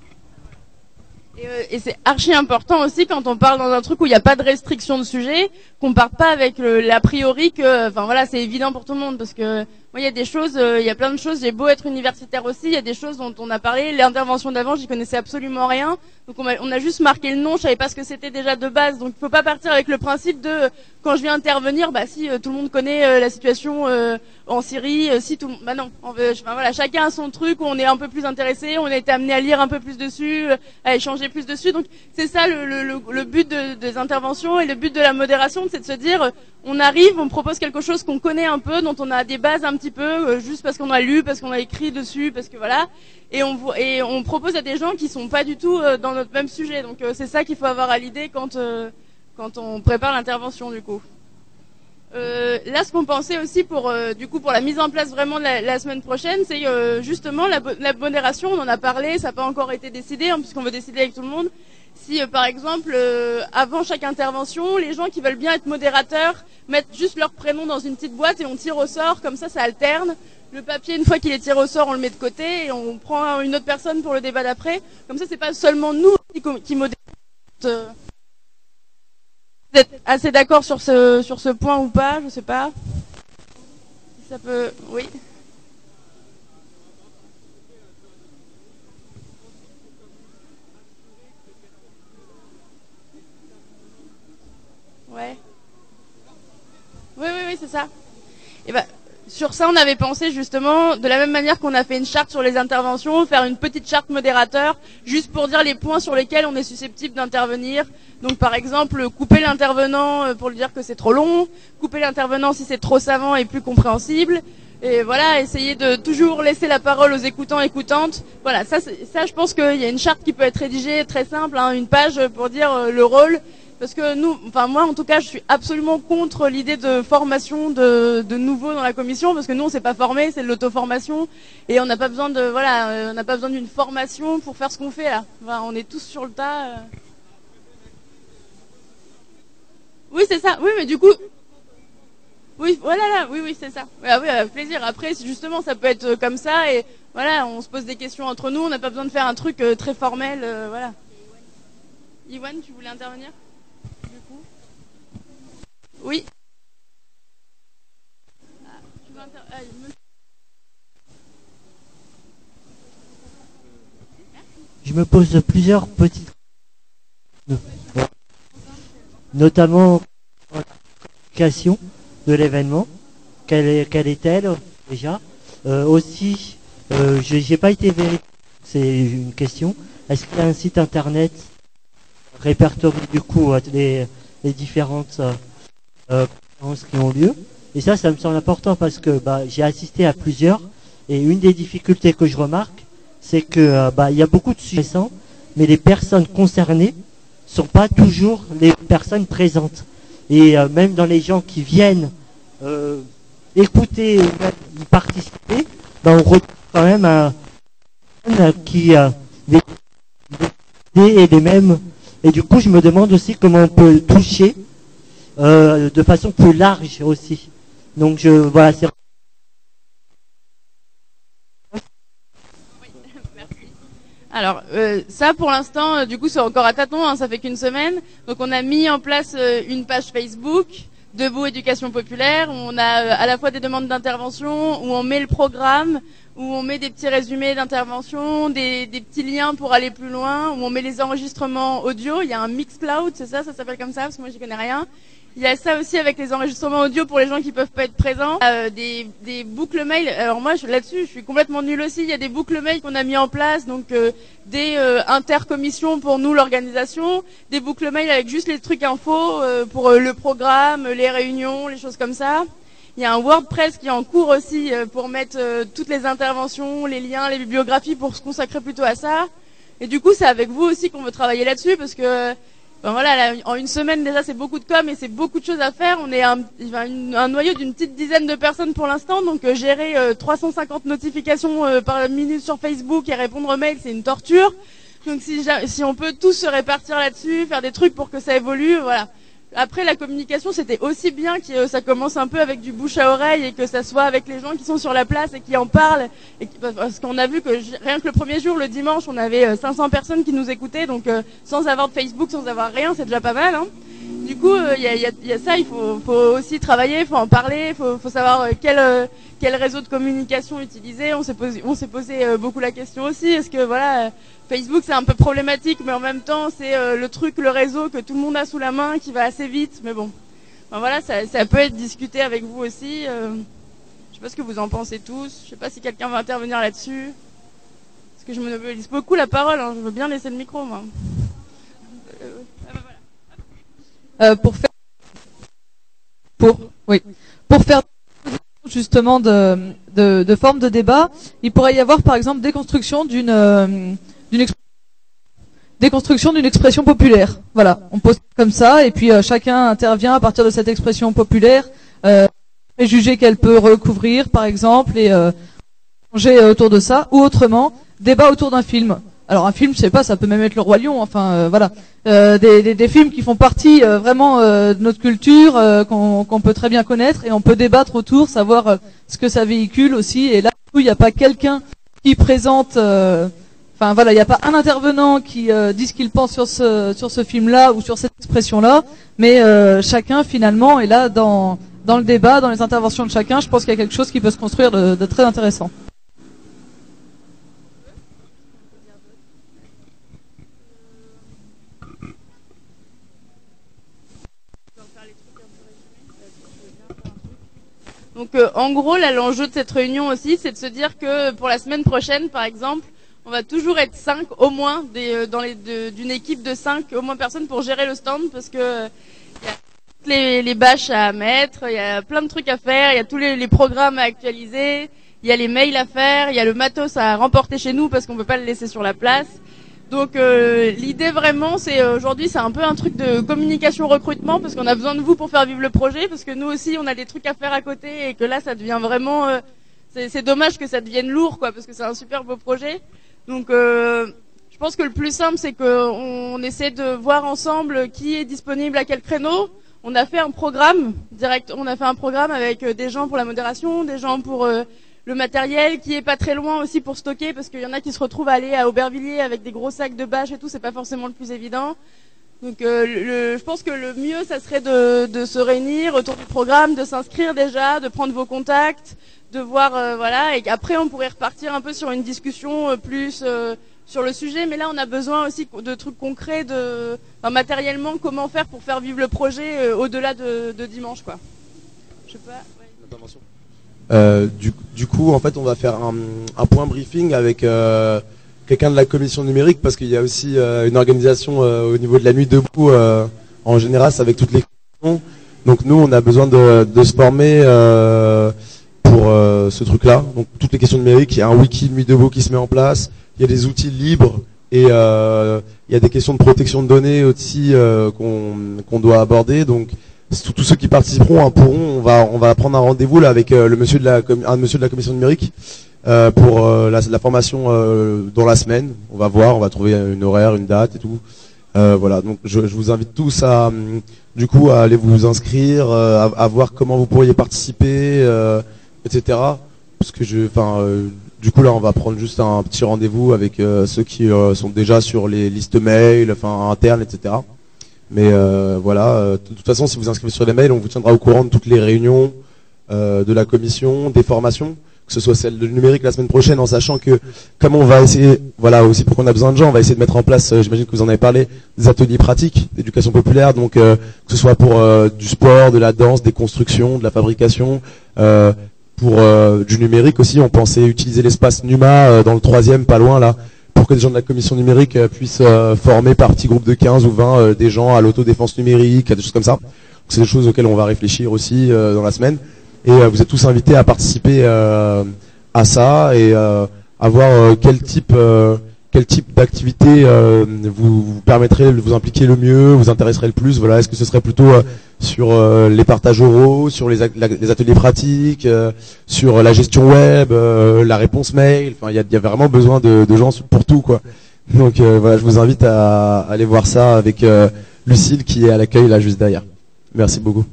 Et, euh, et c'est archi important aussi quand on parle dans un truc où il n'y a pas de restriction de sujet, qu'on parte pas avec le, l'a priori que, enfin voilà, c'est évident pour tout le monde parce que moi il y a des choses, euh, il y a plein de choses. J'ai beau être universitaire aussi, il y a des choses dont on a parlé. L'intervention d'avant, j'y connaissais absolument rien, donc on a, on a juste marqué le nom, je savais pas ce que c'était déjà de base. Donc il faut pas partir avec le principe de quand je viens intervenir, bah si euh, tout le monde connaît euh, la situation euh, en Syrie, euh, si tout le monde, bah non, on veut, enfin voilà, chacun a son truc où on est un peu plus intéressé, on a été amené à lire un peu plus dessus, euh, à échanger plus dessus. Donc c'est ça le, le, le, le but de, des interventions et le but de la modération, c'est de se dire euh, on arrive, on propose quelque chose qu'on connaît un peu, dont on a des bases un petit peu, euh, juste parce qu'on a lu, parce qu'on a écrit dessus, parce que voilà, et on et on propose à des gens qui sont pas du tout euh, dans notre même sujet. Donc euh, c'est ça qu'il faut avoir à l'idée quand euh, quand on prépare l'intervention du coup. Euh, là, ce qu'on pensait aussi pour euh, du coup pour la mise en place vraiment de la, la semaine prochaine, c'est euh, justement la, la modération. On en a parlé, ça n'a pas encore été décidé, hein, puisqu'on veut décider avec tout le monde. Si euh, par exemple, euh, avant chaque intervention, les gens qui veulent bien être modérateurs mettent juste leur prénom dans une petite boîte et on tire au sort, comme ça, ça alterne. Le papier, une fois qu'il est tiré au sort, on le met de côté et on prend une autre personne pour le débat d'après. Comme ça, c'est pas seulement nous qui, qui modérons. Euh, Vous êtes assez d'accord sur ce sur ce point ou pas? Je sais pas. Ça peut, oui. Ouais. Oui, oui, oui, c'est ça. Et ben, sur ça, on avait pensé justement, de la même manière qu'on a fait une charte sur les interventions, faire une petite charte modérateur, juste pour dire les points sur lesquels on est susceptible d'intervenir. Donc par exemple, couper l'intervenant pour lui dire que c'est trop long, couper l'intervenant si c'est trop savant et plus compréhensible. Et voilà, essayer de toujours laisser la parole aux écoutants, écoutantes. Voilà, ça, ça je pense qu'il y a une charte qui peut être rédigée très simple, hein, une page pour dire euh, le rôle. Parce que nous, enfin moi en tout cas, je suis absolument contre l'idée de formation de, de nouveaux dans la commission, parce que nous on s'est pas formé, c'est de l'auto-formation, et on n'a pas besoin de, voilà, euh, on n'a pas besoin d'une formation pour faire ce qu'on fait là. Enfin, on est tous sur le tas. Euh... Oui, c'est ça. Oui, mais du coup. Oui, voilà, là, oui, oui, c'est ça. Oui, oui, avec plaisir. Après, justement, ça peut être comme ça, et voilà, on se pose des questions entre nous, on n'a pas besoin de faire un truc euh, très formel, euh, voilà. Iwan, tu voulais intervenir, du coup? Oui. Ah, tu veux inter... ah, me... Je me pose plusieurs petites questions, notamment la communication de l'événement. Quelle est, quelle est-elle déjà euh, Aussi, euh, je n'ai pas été vérifié, c'est une question. Est-ce qu'il y a un site internet répertorie du coup les, les différentes euh, conférences qui ont lieu? Et ça, ça me semble important parce que bah, j'ai assisté à plusieurs, et une des difficultés que je remarque, c'est que euh, bah, il y a beaucoup de sujets récents, mais les personnes concernées sont pas toujours les personnes présentes. Et euh, même dans les gens qui viennent euh, écouter et même y participer, bah, on retrouve quand même un euh, qui a des idées et des mêmes. Et du coup, je me demande aussi comment on peut toucher euh, de façon plus large aussi. Donc, je voilà, c'est. Alors euh, ça pour l'instant, euh, du coup c'est encore à tâtons, hein, ça fait qu'une semaine. Donc on a mis en place euh, une page Facebook, Debout Éducation Populaire, où on a euh, à la fois des demandes d'intervention, où on met le programme, où on met des petits résumés d'intervention, des, des petits liens pour aller plus loin, où on met les enregistrements audio. Il y a un Mixcloud, c'est ça, ça s'appelle comme ça, parce que moi j'y connais rien. Il y a ça aussi avec les enregistrements audio pour les gens qui peuvent pas être présents. Euh, des, des boucles mail. Alors moi je, là-dessus je suis complètement nulle aussi. Il y a des boucles mail qu'on a mis en place, donc euh, des euh, intercommissions pour nous l'organisation, des boucles mail avec juste les trucs infos euh, pour euh, le programme, les réunions, les choses comme ça. Il y a un WordPress qui est en cours aussi euh, pour mettre euh, toutes les interventions, les liens, les bibliographies pour se consacrer plutôt à ça. Et du coup c'est avec vous aussi qu'on veut travailler là-dessus parce que ben voilà, là, en une semaine déjà c'est beaucoup de com et c'est beaucoup de choses à faire. On est un, un noyau d'une petite dizaine de personnes pour l'instant, donc euh, gérer euh, trois cent cinquante notifications euh, par minute sur Facebook et répondre aux mails, c'est une torture. Donc si, si on peut tous se répartir là-dessus, faire des trucs pour que ça évolue, voilà. Après la communication c'était aussi bien que euh, ça commence un peu avec du bouche à oreille et que ça soit avec les gens qui sont sur la place et qui en parlent. Et qui, parce qu'on a vu que rien que le premier jour, le dimanche, on avait euh, cinq cents personnes qui nous écoutaient, donc euh, sans avoir de Facebook, sans avoir rien, c'est déjà pas mal. Hein. Du coup, il euh, y, a, y, a, y a ça, il faut, faut aussi travailler, il faut en parler, il faut, faut savoir euh, quel, euh, quel réseau de communication utiliser. On s'est posé, on s'est posé euh, beaucoup la question aussi. Est-ce que voilà, euh, Facebook c'est un peu problématique, mais en même temps c'est euh, le truc, le réseau que tout le monde a sous la main, qui va assez vite. Mais bon, enfin, voilà, ça, ça peut être discuté avec vous aussi. Euh, je sais pas ce que vous en pensez tous. Je sais pas si quelqu'un va intervenir là-dessus. Parce que je me laisse beaucoup la parole. Hein, je veux bien laisser le micro, moi. Euh, Euh, pour faire pour oui pour faire justement de, de, de forme de débat, il pourrait y avoir par exemple déconstruction d'une euh, d'une exp... déconstruction d'une expression populaire. Voilà, on pose comme ça et puis euh, chacun intervient à partir de cette expression populaire, euh, préjugés qu'elle peut recouvrir par exemple et euh, changer autour de ça, ou autrement débat autour d'un film. Alors un film, je sais pas, ça peut même être Le Roi Lion, enfin euh, voilà, euh, des, des, des films qui font partie euh, vraiment euh, de notre culture, euh, qu'on qu'on peut très bien connaître, et on peut débattre autour, savoir euh, ce que ça véhicule aussi. Et là, il n'y a pas quelqu'un qui présente, euh, enfin voilà, il n'y a pas un intervenant qui euh, dit ce qu'il pense sur ce sur ce film-là ou sur cette expression-là, mais euh, chacun finalement est là dans dans le débat, dans les interventions de chacun. Je pense qu'il y a quelque chose qui peut se construire de, de très intéressant. Donc euh, en gros, là, l'enjeu de cette réunion aussi, c'est de se dire que pour la semaine prochaine, par exemple, on va toujours être cinq au moins des, euh, dans les d'une équipe de cinq au moins personnes pour gérer le stand, parce que euh, y a toutes les, les bâches à mettre, il y a plein de trucs à faire, il y a tous les, les programmes à actualiser, il y a les mails à faire, il y a le matos à remporter chez nous parce qu'on peut pas le laisser sur la place. Donc euh, l'idée vraiment, c'est euh, aujourd'hui, c'est un peu un truc de communication recrutement, parce qu'on a besoin de vous pour faire vivre le projet, parce que nous aussi, on a des trucs à faire à côté, et que là, ça devient vraiment, euh, c'est, c'est dommage que ça devienne lourd, quoi, parce que c'est un super beau projet. Donc euh, je pense que le plus simple, c'est qu'on essaie de voir ensemble qui est disponible à quel créneau. On a fait un programme direct, on a fait un programme avec euh, des gens pour la modération, des gens pour euh, le matériel, qui est pas très loin aussi pour stocker, parce qu'il y en a qui se retrouvent à aller à Aubervilliers avec des gros sacs de bâches et tout, c'est pas forcément le plus évident. Donc euh, le, je pense que le mieux, ça serait de, de se réunir autour du programme, de s'inscrire déjà, de prendre vos contacts, de voir, euh, voilà, et qu'après on pourrait repartir un peu sur une discussion euh, plus euh, sur le sujet. Mais là, on a besoin aussi de trucs concrets, de, enfin, matériellement, comment faire pour faire vivre le projet euh, au-delà de, de dimanche, quoi. Je sais pas. Ouais. Euh, du, du coup, en fait, on va faire un, un point briefing avec euh, quelqu'un de la commission numérique, parce qu'il y a aussi euh, une organisation euh, au niveau de la nuit debout. Euh, en général, c'est avec toutes les commissions. Donc nous, on a besoin de, de se former euh, pour euh, ce truc-là. Donc toutes les questions numériques, il y a un wiki nuit debout qui se met en place. Il y a des outils libres et euh, il y a des questions de protection de données aussi euh, qu'on qu'on doit aborder. Donc tous ceux qui participeront hein, pourront, on va, on va prendre un rendez-vous là avec euh, le monsieur de la, un monsieur de la commission numérique euh, pour euh, la, la formation euh, dans la semaine. On va voir, on va trouver une horaire, une date et tout. Euh, voilà, donc je, je vous invite tous à, du coup, à aller vous inscrire, euh, à, à voir comment vous pourriez participer, euh, et cetera. Parce que je, enfin, euh, du coup là, on va prendre juste un petit rendez-vous avec euh, ceux qui euh, sont déjà sur les listes mail, enfin internes, et cetera. Mais euh, voilà, euh, de toute façon, si vous inscrivez sur les mails, on vous tiendra au courant de toutes les réunions euh, de la commission, des formations, que ce soit celle de numérique la semaine prochaine, en sachant que, comme on va essayer, voilà aussi pourquoi on a besoin de gens, on va essayer de mettre en place, euh, j'imagine que vous en avez parlé, des ateliers pratiques d'éducation populaire, donc euh, que ce soit pour euh, du sport, de la danse, des constructions, de la fabrication, euh, pour euh, du numérique aussi, on pensait utiliser l'espace Numa euh, dans le troisième, pas loin là, pour que des gens de la commission numérique euh, puissent euh, former par petits groupes de quinze ou vingt euh, des gens à l'autodéfense numérique, à des choses comme ça. C'est des choses auxquelles on va réfléchir aussi euh, dans la semaine. Et euh, vous êtes tous invités à participer euh, à ça et euh, à voir euh, quel type euh, quel type d'activité euh, vous, vous permettrait de vous impliquer le mieux, vous intéresserait le plus. Voilà, est-ce que ce serait plutôt euh, sur euh, les partages oraux, sur les, la, les ateliers pratiques, euh, sur la gestion web, euh, la réponse mail. Enfin, il y a, y a vraiment besoin de, de gens pour tout, quoi. Donc euh, voilà, je vous invite à, à aller voir ça avec euh, Lucille qui est à l'accueil là juste derrière. Merci beaucoup.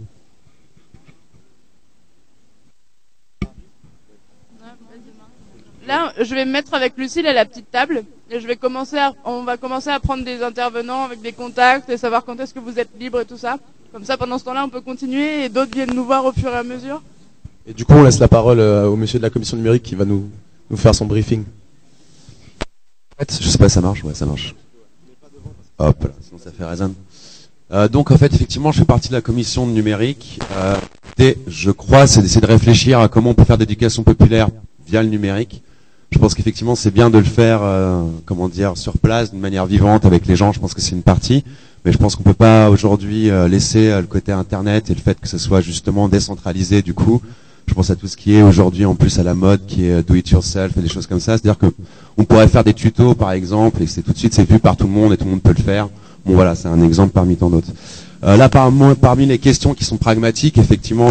Là, je vais me mettre avec Lucille à la petite table et je vais commencer à, on va commencer à prendre des intervenants avec des contacts et savoir quand est-ce que vous êtes libre et tout ça. Comme ça, pendant ce temps-là, on peut continuer et d'autres viennent nous voir au fur et à mesure. Et du coup, on laisse la parole euh, au monsieur de la commission numérique qui va nous, nous faire son briefing. En fait, je sais pas, ça marche, ouais, ça marche. Hop, là, sinon ça fait résonne. Euh, donc en fait, effectivement, je fais partie de la commission de numérique. Euh, et je crois, c'est d'essayer de réfléchir à comment on peut faire d'éducation populaire via le numérique. Je pense qu'effectivement, c'est bien de le faire, euh, comment dire, sur place, d'une manière vivante avec les gens. Je pense que c'est une partie, mais je pense qu'on peut pas aujourd'hui euh, laisser euh, le côté internet et le fait que ce soit justement décentralisé. Du coup, je pense à tout ce qui est aujourd'hui en plus à la mode, qui est do it yourself et des choses comme ça. C'est-à-dire que on pourrait faire des tutos, par exemple, et c'est tout de suite c'est vu par tout le monde et tout le monde peut le faire. Bon voilà, c'est un exemple parmi tant d'autres. Euh, là, par, parmi les questions qui sont pragmatiques, effectivement,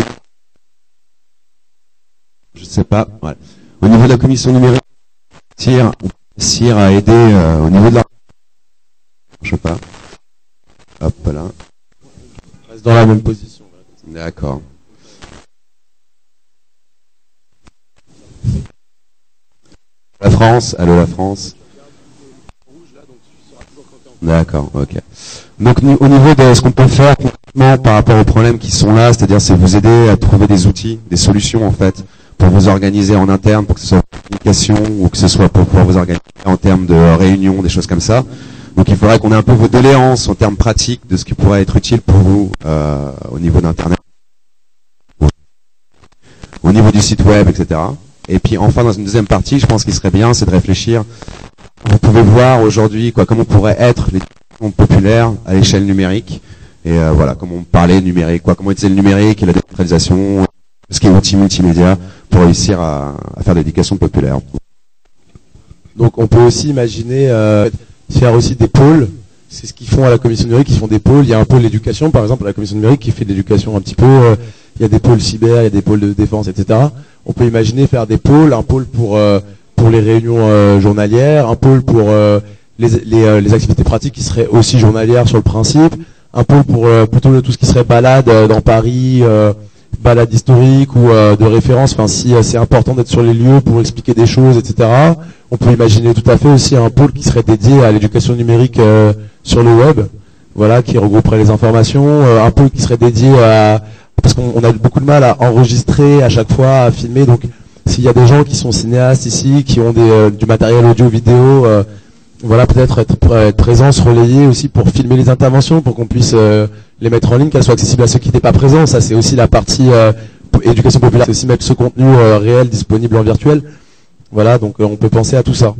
je sais pas. Voilà. Au niveau de la commission numérique, on peut réussir à aider euh, au niveau de la... Je sais pas. Hop là. On reste dans la même position. D'accord. La France, allô la France. D'accord, ok. Donc au niveau de ce qu'on peut faire concrètement par rapport aux problèmes qui sont là, c'est-à-dire c'est vous aider à trouver des outils, des solutions en fait, pour vous organiser en interne, pour que ce soit pour la communication ou que ce soit pour pouvoir vous organiser en termes de réunions, des choses comme ça. Donc il faudrait qu'on ait un peu vos doléances en termes pratiques de ce qui pourrait être utile pour vous euh, au niveau d'Internet. Au au niveau du site web, et cetera. Et puis enfin, dans une deuxième partie, je pense qu'il serait bien, c'est de réfléchir. Vous pouvez voir aujourd'hui quoi, comment pourrait être l'éducation populaire à l'échelle numérique. Et euh, voilà, comment parler numérique, quoi, comment utiliser le numérique et la décentralisation, ce qui est outil multimédia pour réussir à, à faire de l'éducation populaire. Donc on peut aussi imaginer euh, faire aussi des pôles. C'est ce qu'ils font à la commission numérique, ils font des pôles. Il y a un pôle d'éducation, par exemple, à la commission numérique qui fait de l'éducation un petit peu. Euh, il y a des pôles cyber, il y a des pôles de défense, et cetera. On peut imaginer faire des pôles, un pôle pour euh, pour les réunions euh, journalières, un pôle pour euh, les, les, euh, les activités pratiques qui seraient aussi journalières sur le principe, un pôle pour euh, plutôt tout ce qui serait balade euh, dans Paris, euh, balade historique ou euh, de référence. Enfin, si euh, c'est important d'être sur les lieux pour expliquer des choses, et cetera. On peut imaginer tout à fait aussi un pôle qui serait dédié à l'éducation numérique euh, sur le web, voilà, qui regrouperait les informations, euh, un pôle qui serait dédié à, parce qu'on on a beaucoup de mal à enregistrer à chaque fois, à filmer, donc s'il y a des gens qui sont cinéastes ici, qui ont des, euh, du matériel audio-vidéo, euh, voilà, peut-être être, être présent, se relayer aussi pour filmer les interventions, pour qu'on puisse euh, les mettre en ligne, qu'elles soient accessibles à ceux qui n'étaient pas présents. Ça, c'est aussi la partie euh, éducation populaire, c'est aussi mettre ce contenu euh, réel disponible en virtuel. Voilà, donc euh, on peut penser à tout ça.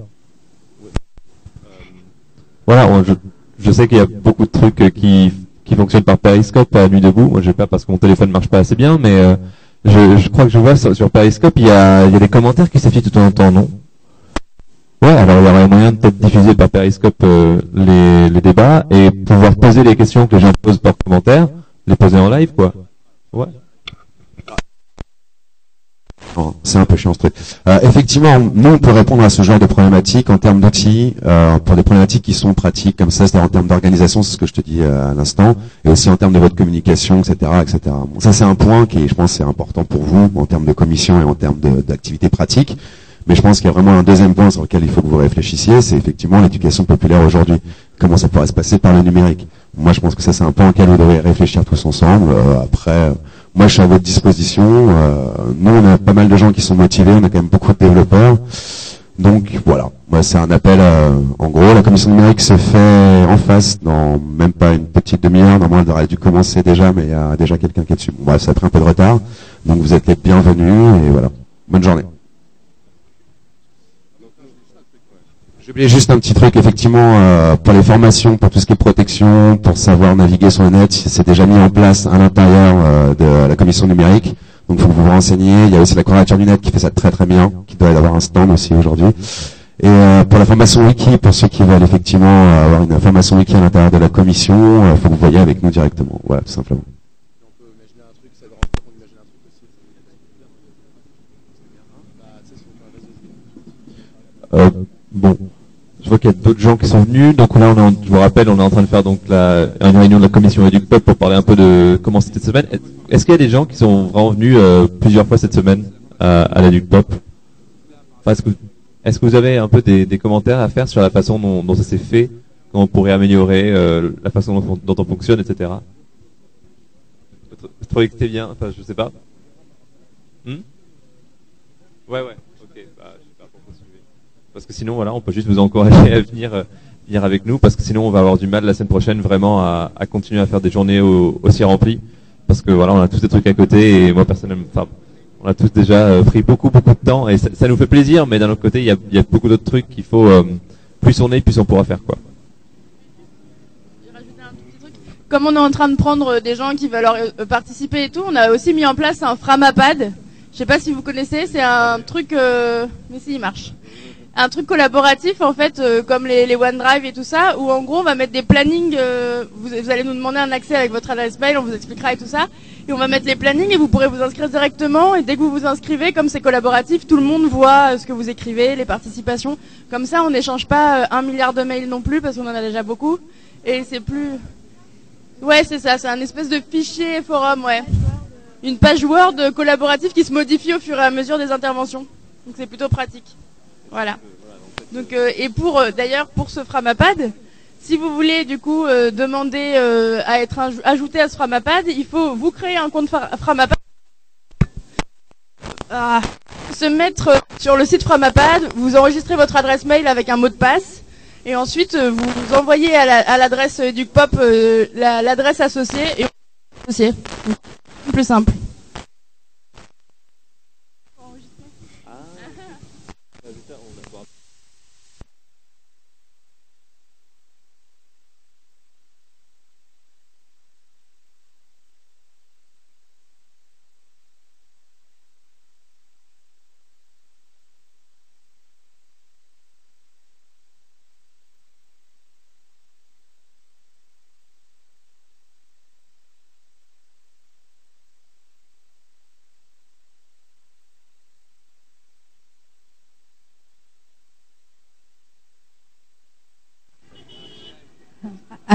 Voilà, on, je, je sais qu'il y a beaucoup de trucs qui, qui fonctionnent par Periscope à nuit debout. Moi, j'ai pas parce que mon téléphone marche pas assez bien, mais euh, je, je crois que je vois sur, sur Periscope, il y a, il y a des commentaires qui s'affichent tout en temps, non? Ouais, alors il y aurait moyen de peut-être diffuser par Periscope euh, les, les débats et pouvoir poser les questions que les gens posent par commentaire, les poser en live, quoi. Ouais. C'est un peu chiant ce truc. Euh, effectivement, nous on peut répondre à ce genre de problématiques en termes d'outils, euh, pour des problématiques qui sont pratiques comme ça, c'est-à-dire en termes d'organisation, c'est ce que je te dis euh, à l'instant, et aussi en termes de votre communication, et cetera, et cetera. Bon, ça c'est un point qui, je pense, est important pour vous en termes de commission et en termes d'activités pratiques. Mais je pense qu'il y a vraiment un deuxième point sur lequel il faut que vous réfléchissiez, c'est effectivement l'éducation populaire aujourd'hui. Comment ça pourrait se passer par le numérique. Moi, je pense que ça, c'est un point auquel vous devez réfléchir tous ensemble. Euh, après, moi, je suis à votre disposition. Euh, nous, on a pas mal de gens qui sont motivés. On a quand même beaucoup de développeurs. Donc, voilà. Moi, c'est un appel. À, en gros, la commission numérique se fait en face dans même pas une petite demi-heure. Normalement, elle aurait dû commencer déjà, mais il y a déjà quelqu'un qui est dessus. Bon, bref, ça a pris un peu de retard. Donc, vous êtes les bienvenus. Et voilà. Bonne journée. J'ai oublié juste un petit truc, effectivement, euh, pour les formations, pour tout ce qui est protection, pour savoir naviguer sur le net, c'est déjà mis en place à l'intérieur euh, de la commission numérique. Donc, il faut que vous vous renseigniez. Il y a aussi la Quadrature du Net qui fait ça très très bien, qui doit avoir un stand aussi aujourd'hui. Et euh, pour la formation wiki, pour ceux qui veulent effectivement euh, avoir une formation wiki à l'intérieur de la commission, il euh, faut que vous voyez avec nous directement. Voilà, tout simplement. Euh, bon, je vois qu'il y a d'autres gens qui sont venus. Donc là, on est en, je vous rappelle, on est en train de faire donc la, une réunion de la commission EducPop pour parler un peu de comment c'était cette semaine. Est-ce qu'il y a des gens qui sont vraiment venus euh, plusieurs fois cette semaine à, à l'EducPop? Enfin, est-ce que, est-ce que vous avez un peu des, des commentaires à faire sur la façon dont, dont ça s'est fait, comment on pourrait améliorer euh, la façon dont, dont on fonctionne, et cetera. Vous trouvez que c'était bien? Enfin, je sais pas. Hmm ouais, ouais. Parce que sinon, voilà, on peut juste vous encourager à venir, euh, venir avec nous, parce que sinon, on va avoir du mal la semaine prochaine vraiment à, à continuer à faire des journées au, aussi remplies, parce que voilà, on a tous des trucs à côté, et moi personnellement, enfin, on a tous déjà euh, pris beaucoup, beaucoup de temps, et ça, ça nous fait plaisir, mais d'un autre côté, il y a, il y a beaucoup d'autres trucs qu'il faut, euh, plus on est, plus on pourra faire, quoi. Comme on est en train de prendre des gens qui veulent euh, participer et tout, on a aussi mis en place un Framapad. Je sais pas si vous connaissez, c'est un truc, euh, mais si, il marche. Un truc collaboratif en fait, euh, comme les, les OneDrive et tout ça, où en gros on va mettre des plannings, euh, vous, vous allez nous demander un accès avec votre adresse mail, on vous expliquera et tout ça, et on va mettre les plannings et vous pourrez vous inscrire directement, et dès que vous vous inscrivez, comme c'est collaboratif, tout le monde voit euh, ce que vous écrivez, les participations, comme ça on n'échange pas euh, un milliard de mails non plus, parce qu'on en a déjà beaucoup, et c'est plus... Ouais c'est ça, c'est un espèce de fichier forum, ouais. Une page Word collaborative qui se modifie au fur et à mesure des interventions, donc c'est plutôt pratique. Voilà. Donc euh, et pour euh, d'ailleurs pour ce Framapad, si vous voulez du coup euh, demander euh, à être ajouté à ce Framapad, il faut vous créer un compte Framapad, ah, se mettre euh, sur le site Framapad, vous enregistrez votre adresse mail avec un mot de passe, et ensuite euh, vous envoyez à l'adresse la, EducPop euh, l'adresse la, associée et associée. Plus simple.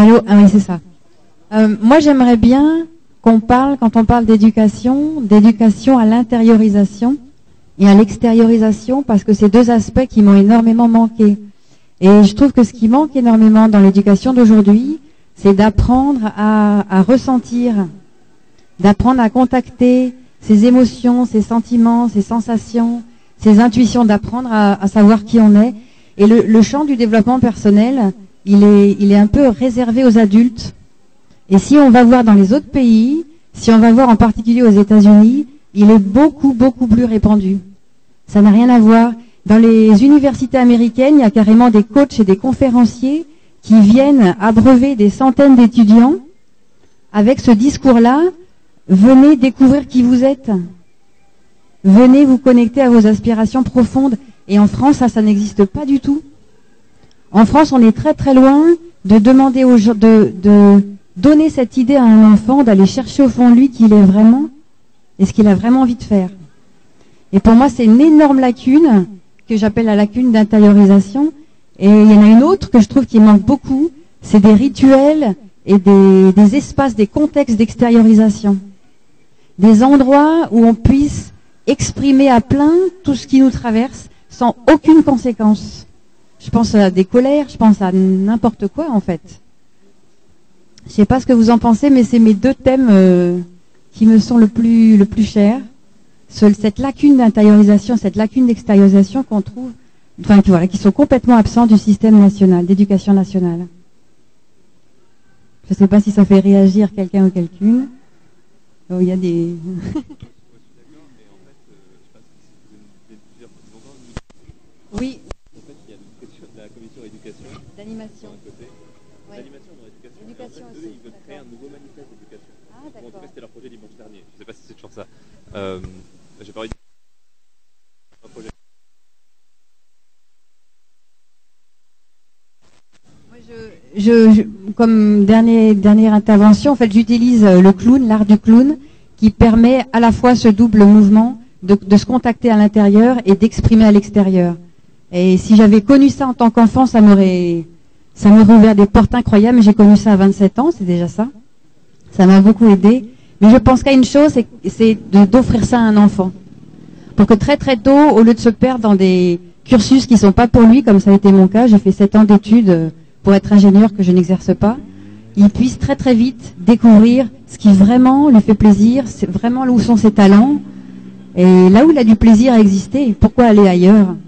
Allô, ah oui, c'est ça. Euh, moi, j'aimerais bien qu'on parle, quand on parle d'éducation, d'éducation à l'intériorisation et à l'extériorisation, parce que c'est deux aspects qui m'ont énormément manqué. Et je trouve que ce qui manque énormément dans l'éducation d'aujourd'hui, c'est d'apprendre à, à ressentir, d'apprendre à contacter ses émotions, ses sentiments, ses sensations, ses intuitions, d'apprendre à, à savoir qui on est. Et le, le champ du développement personnel, il est, il est un peu réservé aux adultes. Et si on va voir dans les autres pays, si on va voir en particulier aux États-Unis, il est beaucoup, beaucoup plus répandu. Ça n'a rien à voir. Dans les universités américaines, il y a carrément des coachs et des conférenciers qui viennent abreuver des centaines d'étudiants avec ce discours-là. Venez découvrir qui vous êtes. Venez vous connecter à vos aspirations profondes. Et en France, ça, ça n'existe pas du tout. En France, on est très très loin de demander aux gens, de, de donner cette idée à un enfant, d'aller chercher au fond de lui qui il est vraiment et ce qu'il a vraiment envie de faire. Et pour moi, c'est une énorme lacune que j'appelle la lacune d'intériorisation. Et il y en a une autre que je trouve qui manque beaucoup, c'est des rituels et des, des espaces, des contextes d'extériorisation. Des endroits où on puisse exprimer à plein tout ce qui nous traverse sans aucune conséquence. Je pense à des colères, je pense à n'importe quoi en fait. Je sais pas ce que vous en pensez, mais c'est mes deux thèmes euh, qui me sont le plus, le plus chers. Cette lacune d'intériorisation, cette lacune d'extériorisation qu'on trouve, enfin qui, voilà, qui sont complètement absents du système national, d'éducation nationale. Je ne sais pas si ça fait réagir quelqu'un ou quelqu'une. Oh, il y a des... Oui. En fait, il y a une question de la commission éducation. D'animation. Ouais. D'animation dans l'éducation. Éducation en fait, aussi. Eux, ils veulent créer un nouveau manifeste d'éducation. Ah, bon, en tout d'accord. cas, c'était leur projet dimanche dernier. Je ne sais pas si c'est toujours ça. Euh, J'ai pas envie de... un projet. Moi, je, je, je, comme dernier, dernière intervention, en fait, j'utilise le clown, l'art du clown, qui permet à la fois ce double mouvement de, de se contacter à l'intérieur et d'exprimer à l'extérieur. Et si j'avais connu ça en tant qu'enfant, ça m'aurait, ça m'aurait ouvert des portes incroyables. J'ai connu ça à vingt-sept ans, c'est déjà ça. Ça m'a beaucoup aidé. Mais je pense qu'à une chose, c'est, c'est de, d'offrir ça à un enfant. Pour que très très tôt, au lieu de se perdre dans des cursus qui sont pas pour lui, comme ça a été mon cas, j'ai fait sept ans d'études pour être ingénieur que je n'exerce pas, il puisse très très vite découvrir ce qui vraiment lui fait plaisir, c'est vraiment où sont ses talents, et là où il a du plaisir à exister, pourquoi aller ailleurs?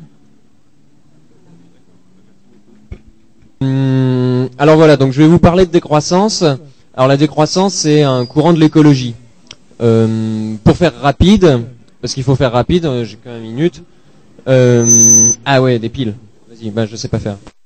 Hum, alors voilà, donc je vais vous parler de décroissance. Alors la décroissance, c'est un courant de l'écologie. Euh, pour faire rapide, parce qu'il faut faire rapide, j'ai qu'une minute. Euh, ah ouais, des piles. Vas-y, bah je sais pas faire.